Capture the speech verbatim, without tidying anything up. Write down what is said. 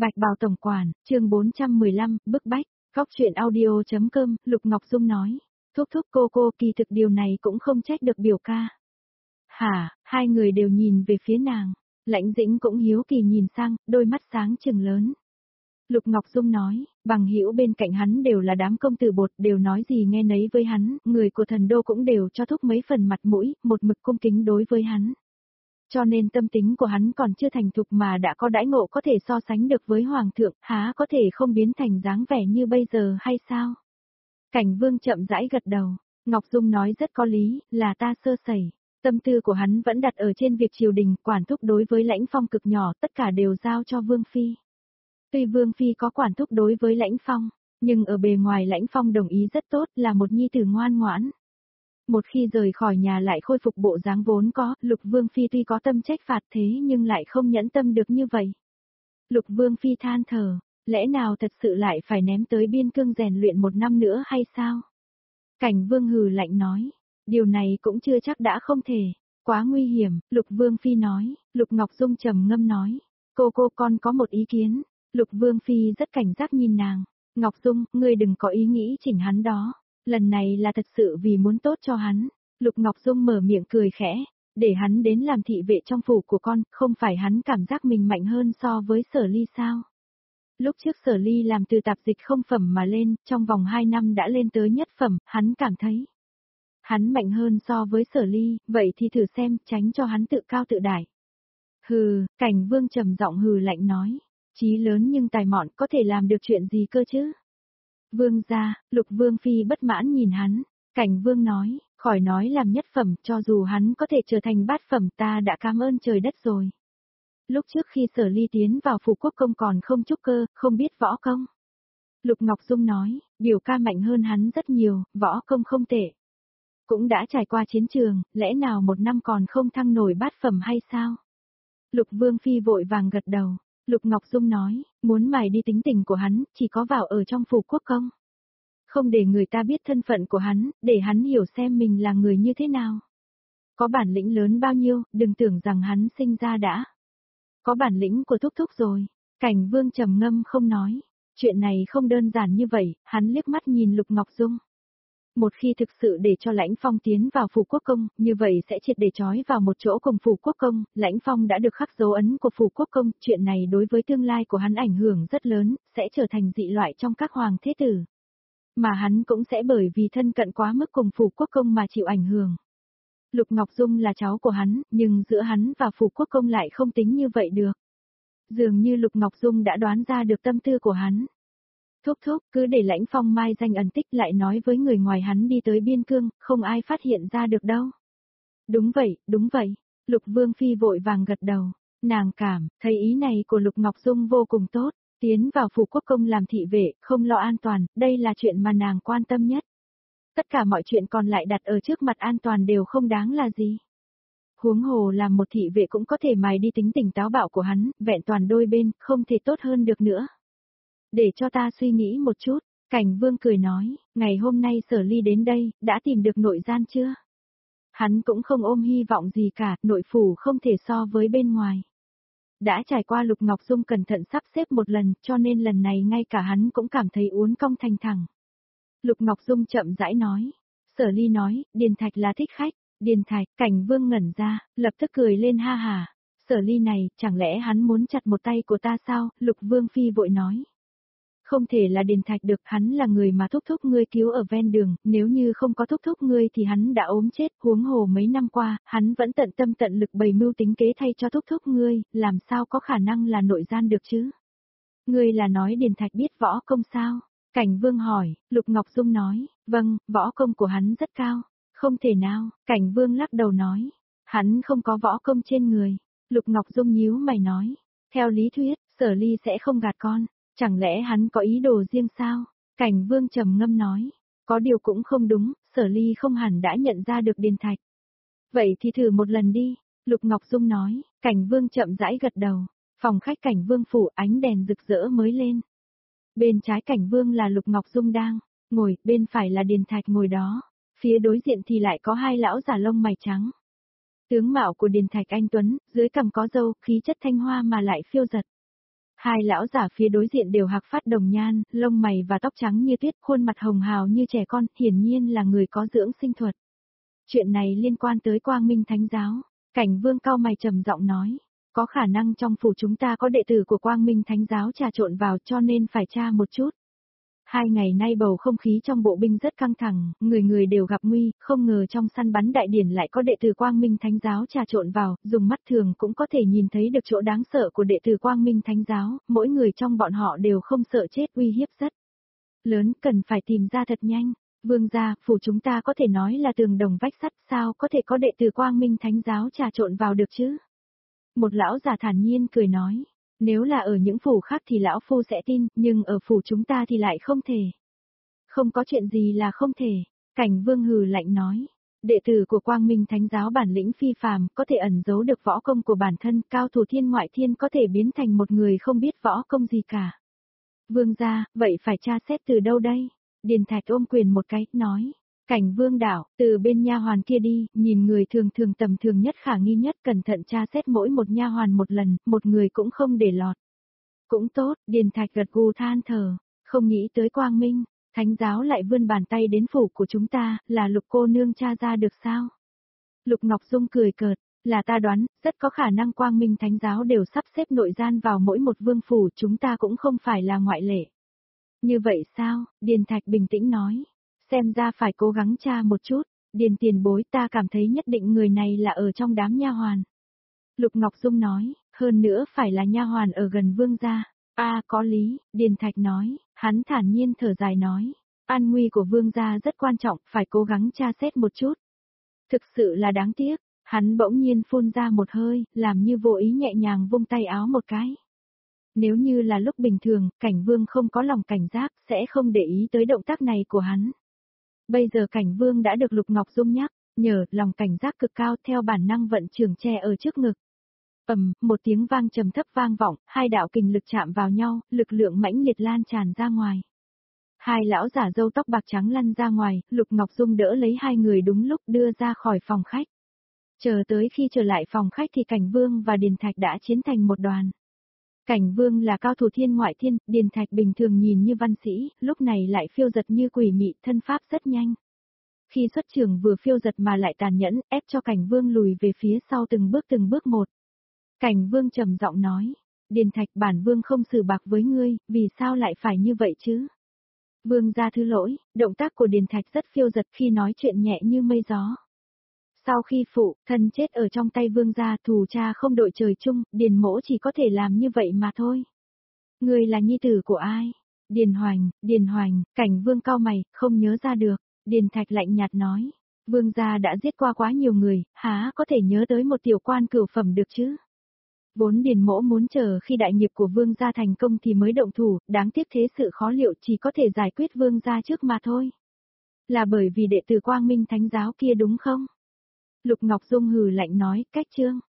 Bạch Bào Tổng Quản, chương bốn trăm mười lăm, bức bách, góc truyện audio.com, Lục Ngọc Dung nói. Thúc thúc cô cô kỳ thực điều này cũng không trách được biểu ca. Hả, hai người đều nhìn về phía nàng. Lãnh Dĩnh cũng hiếu kỳ nhìn sang, đôi mắt sáng trừng lớn. Lục Ngọc Dung nói, bằng hữu bên cạnh hắn đều là đám công tử bột, đều nói gì nghe nấy với hắn, người của thần đô cũng đều cho thúc mấy phần mặt mũi, một mực cung kính đối với hắn. Cho nên tâm tính của hắn còn chưa thành thục mà đã có đãi ngộ có thể so sánh được với hoàng thượng, há có thể không biến thành dáng vẻ như bây giờ hay sao? Cảnh Vương chậm rãi gật đầu, Ngọc Dung nói rất có lý, là ta sơ sẩy. Tâm tư của hắn vẫn đặt ở trên việc triều đình, quản thúc đối với Lãnh Phong cực nhỏ, tất cả đều giao cho Vương Phi. Tuy Vương Phi có quản thúc đối với Lãnh Phong, nhưng ở bề ngoài Lãnh Phong đồng ý rất tốt, là một nhi tử ngoan ngoãn. Một khi rời khỏi nhà lại khôi phục bộ dáng vốn có, Lục Vương Phi tuy có tâm trách phạt thế nhưng lại không nhẫn tâm được như vậy. Lục Vương Phi than thở, lẽ nào thật sự lại phải ném tới biên cương rèn luyện một năm nữa hay sao? Cảnh Vương hừ lạnh nói, điều này cũng chưa chắc đã không thể, quá nguy hiểm, Lục Vương Phi nói. Lục Ngọc Dung trầm ngâm nói, cô cô con có một ý kiến. Lục Vương Phi rất cảnh giác nhìn nàng, Ngọc Dung, ngươi đừng có ý nghĩ chỉnh hắn đó. Lần này là thật sự vì muốn tốt cho hắn. Lục Ngọc Dung mở miệng cười khẽ, để hắn đến làm thị vệ trong phủ của con, không phải hắn cảm giác mình mạnh hơn so với Sở Ly sao? Lúc trước Sở Ly làm từ tạp dịch không phẩm mà lên, trong vòng hai năm đã lên tới nhất phẩm, hắn cảm thấy hắn mạnh hơn so với Sở Ly, vậy thì thử xem, tránh cho hắn tự cao tự đại. Hừ, Cảnh Vương trầm giọng hừ lạnh nói, chí lớn nhưng tài mọn có thể làm được chuyện gì cơ chứ? Vương gia, Lục Vương Phi bất mãn nhìn hắn, Cảnh Vương nói, khỏi nói làm nhất phẩm, cho dù hắn có thể trở thành bát phẩm ta đã cảm ơn trời đất rồi. Lúc trước khi Sở Ly tiến vào phủ quốc công còn không trúc cơ, không biết võ công. Lục Ngọc Dung nói, biểu ca mạnh hơn hắn rất nhiều, võ công không tệ. Cũng đã trải qua chiến trường, lẽ nào một năm còn không thăng nổi bát phẩm hay sao? Lục Vương Phi vội vàng gật đầu. Lục Ngọc Dung nói, muốn mài đi tính tình của hắn, chỉ có vào ở trong phủ quốc công. Không để người ta biết thân phận của hắn, để hắn hiểu xem mình là người như thế nào. Có bản lĩnh lớn bao nhiêu, đừng tưởng rằng hắn sinh ra đã. Có bản lĩnh của thúc thúc rồi. Cảnh Vương trầm ngâm không nói. Chuyện này không đơn giản như vậy, hắn liếc mắt nhìn Lục Ngọc Dung. Một khi thực sự để cho Lãnh Phong tiến vào phủ quốc công, như vậy sẽ triệt để trói vào một chỗ cùng phủ quốc công, Lãnh Phong đã được khắc dấu ấn của phủ quốc công, chuyện này đối với tương lai của hắn ảnh hưởng rất lớn, sẽ trở thành dị loại trong các hoàng thế tử. Mà hắn cũng sẽ bởi vì thân cận quá mức cùng phủ quốc công mà chịu ảnh hưởng. Lục Ngọc Dung là cháu của hắn, nhưng giữa hắn và phủ quốc công lại không tính như vậy được. Dường như Lục Ngọc Dung đã đoán ra được tâm tư của hắn. Thúc thúc, cứ để Lãnh Phong mai danh ẩn tích lại nói với người ngoài hắn đi tới biên cương, không ai phát hiện ra được đâu. Đúng vậy, đúng vậy. Lục Vương Phi vội vàng gật đầu. Nàng cảm, thấy ý này của Lục Ngọc Dung vô cùng tốt. Tiến vào phủ quốc công làm thị vệ, không lo an toàn, đây là chuyện mà nàng quan tâm nhất. Tất cả mọi chuyện còn lại đặt ở trước mặt an toàn đều không đáng là gì. Huống hồ làm một thị vệ cũng có thể mài đi tính tình táo bạo của hắn, vẹn toàn đôi bên, không thể tốt hơn được nữa. Để cho ta suy nghĩ một chút, Cảnh Vương cười nói, ngày hôm nay Sở Ly đến đây, đã tìm được nội gian chưa? Hắn cũng không ôm hy vọng gì cả, nội phủ không thể so với bên ngoài. Đã trải qua Lục Ngọc Dung cẩn thận sắp xếp một lần, cho nên lần này ngay cả hắn cũng cảm thấy uốn cong thành thẳng. Lục Ngọc Dung chậm rãi nói, Sở Ly nói, Điền Thạch là thích khách, Điền Thạch, Cảnh Vương ngẩn ra, lập tức cười lên ha hà, Sở Ly này, chẳng lẽ hắn muốn chặt một tay của ta sao? Lục Vương Phi vội nói. Không thể là Điền Thạch được, hắn là người mà thúc thúc ngươi cứu ở ven đường, nếu như không có thúc thúc ngươi thì hắn đã ốm chết, huống hồ mấy năm qua, hắn vẫn tận tâm tận lực bày mưu tính kế thay cho thúc thúc ngươi, làm sao có khả năng là nội gian được chứ? Ngươi là nói Điền Thạch biết võ công sao? Cảnh Vương hỏi. Lục Ngọc Dung nói, vâng, võ công của hắn rất cao. Không thể nào, Cảnh Vương lắc đầu nói, hắn không có võ công trên người. Lục Ngọc Dung nhíu mày nói, theo lý thuyết, Sở Ly sẽ không gạt con. Chẳng lẽ hắn có ý đồ riêng sao? Cảnh Vương trầm ngâm nói, có điều cũng không đúng, Sở Ly không hẳn đã nhận ra được Điền Thạch. Vậy thì thử một lần đi, Lục Ngọc Dung nói. Cảnh Vương chậm rãi gật đầu. Phòng khách Cảnh Vương phủ, ánh đèn rực rỡ mới lên. Bên trái Cảnh Vương là Lục Ngọc Dung đang ngồi, bên phải là Điền Thạch ngồi đó. Phía đối diện thì lại có hai lão già lông mày trắng. Tướng mạo của Điền Thạch anh tuấn, dưới cằm có râu, khí chất thanh hoa mà lại phiêu giật. Hai lão giả phía đối diện đều hạc phát đồng nhan, lông mày và tóc trắng như tuyết, khuôn mặt hồng hào như trẻ con, hiển nhiên là người có dưỡng sinh thuật. Chuyện này liên quan tới Quang Minh Thánh Giáo. Cảnh Vương cau mày trầm giọng nói, có khả năng trong phủ chúng ta có đệ tử của Quang Minh Thánh Giáo trà trộn vào cho nên phải tra một chút. Hai ngày nay bầu không khí trong bộ binh rất căng thẳng, người người đều gặp nguy, không ngờ trong săn bắn đại điển lại có đệ tử Quang Minh Thánh Giáo trà trộn vào, dùng mắt thường cũng có thể nhìn thấy được chỗ đáng sợ của đệ tử Quang Minh Thánh Giáo, mỗi người trong bọn họ đều không sợ chết, uy hiếp rất lớn, cần phải tìm ra thật nhanh. Vương gia, phủ chúng ta có thể nói là tường đồng vách sắt, sao có thể có đệ tử Quang Minh Thánh Giáo trà trộn vào được chứ? Một lão già thản nhiên cười nói. Nếu là ở những phủ khác thì lão phu sẽ tin, nhưng ở phủ chúng ta thì lại không thể. Không có chuyện gì là không thể. Cảnh Vương hừ lạnh nói. Đệ tử của Quang Minh Thánh Giáo bản lĩnh phi phàm, có thể ẩn giấu được võ công của bản thân, cao thủ thiên ngoại thiên có thể biến thành một người không biết võ công gì cả. Vương gia, vậy phải tra xét từ đâu đây? Điền Thạch ôm quyền một cái, nói. Cảnh Vương đảo, từ bên nha hoàn kia đi, nhìn người thường thường tầm thường nhất khả nghi nhất, cẩn thận tra xét mỗi một nha hoàn một lần, một người cũng không để lọt. Cũng tốt, Điền Thạch gật gù than thở, không nghĩ tới Quang Minh Thánh Giáo lại vươn bàn tay đến phủ của chúng ta, là Lục cô nương tra ra được sao? Lục Ngọc Dung cười cợt, là ta đoán, rất có khả năng Quang Minh Thánh Giáo đều sắp xếp nội gian vào mỗi một vương phủ, chúng ta cũng không phải là ngoại lệ. Như vậy sao? Điền Thạch bình tĩnh nói. Xem ra phải cố gắng tra một chút, Điền tiền bối, ta cảm thấy nhất định người này là ở trong đám nha hoàn. Lục Ngọc Dung nói, hơn nữa phải là nha hoàn ở gần vương gia. A có lý, Điền Thạch nói, hắn thản nhiên thở dài nói, an nguy của vương gia rất quan trọng, phải cố gắng tra xét một chút. Thực sự là đáng tiếc, hắn bỗng nhiên phun ra một hơi, làm như vô ý nhẹ nhàng vung tay áo một cái. Nếu như là lúc bình thường, Cảnh Vương không có lòng cảnh giác, sẽ không để ý tới động tác này của hắn. Bây giờ Cảnh Vương đã được Lục Ngọc Dung nhắc, nhờ lòng cảnh giác cực cao, theo bản năng vận trường che ở trước ngực. Ầm, một tiếng vang trầm thấp vang vọng, hai đạo kình lực chạm vào nhau, lực lượng mãnh liệt lan tràn ra ngoài. Hai lão giả râu tóc bạc trắng lăn ra ngoài, Lục Ngọc Dung đỡ lấy hai người đúng lúc đưa ra khỏi phòng khách. Chờ tới khi trở lại phòng khách thì Cảnh Vương và Điền Thạch đã chiến thành một đoàn. Cảnh Vương là cao thủ thiên ngoại thiên, Điền Thạch bình thường nhìn như văn sĩ, lúc này lại phiêu giật như quỷ mị, thân pháp rất nhanh. Khi xuất trường vừa phiêu giật mà lại tàn nhẫn, ép cho Cảnh Vương lùi về phía sau từng bước từng bước một. Cảnh Vương trầm giọng nói, Điền Thạch, bản Vương không xử bạc với ngươi, vì sao lại phải như vậy chứ? Vương gia thứ lỗi, động tác của Điền Thạch rất phiêu giật khi nói chuyện nhẹ như mây gió. Sau khi phụ, thân chết ở trong tay vương gia, thù cha không đội trời chung, Điền mỗ chỉ có thể làm như vậy mà thôi. Người là nhi tử của ai? Điền Hoành, Điền Hoành, Cảnh Vương cau mày, không nhớ ra được. Điền Thạch lạnh nhạt nói, vương gia đã giết qua quá nhiều người, há có thể nhớ tới một tiểu quan cửu phẩm được chứ? Vốn Điền mỗ muốn chờ khi đại nghiệp của vương gia thành công thì mới động thủ, đáng tiếc thế sự khó liệu, chỉ có thể giải quyết vương gia trước mà thôi. Là bởi vì đệ tử Quang Minh Thánh Giáo kia đúng không? Lục Ngọc Dung hừ lạnh nói, cách chương.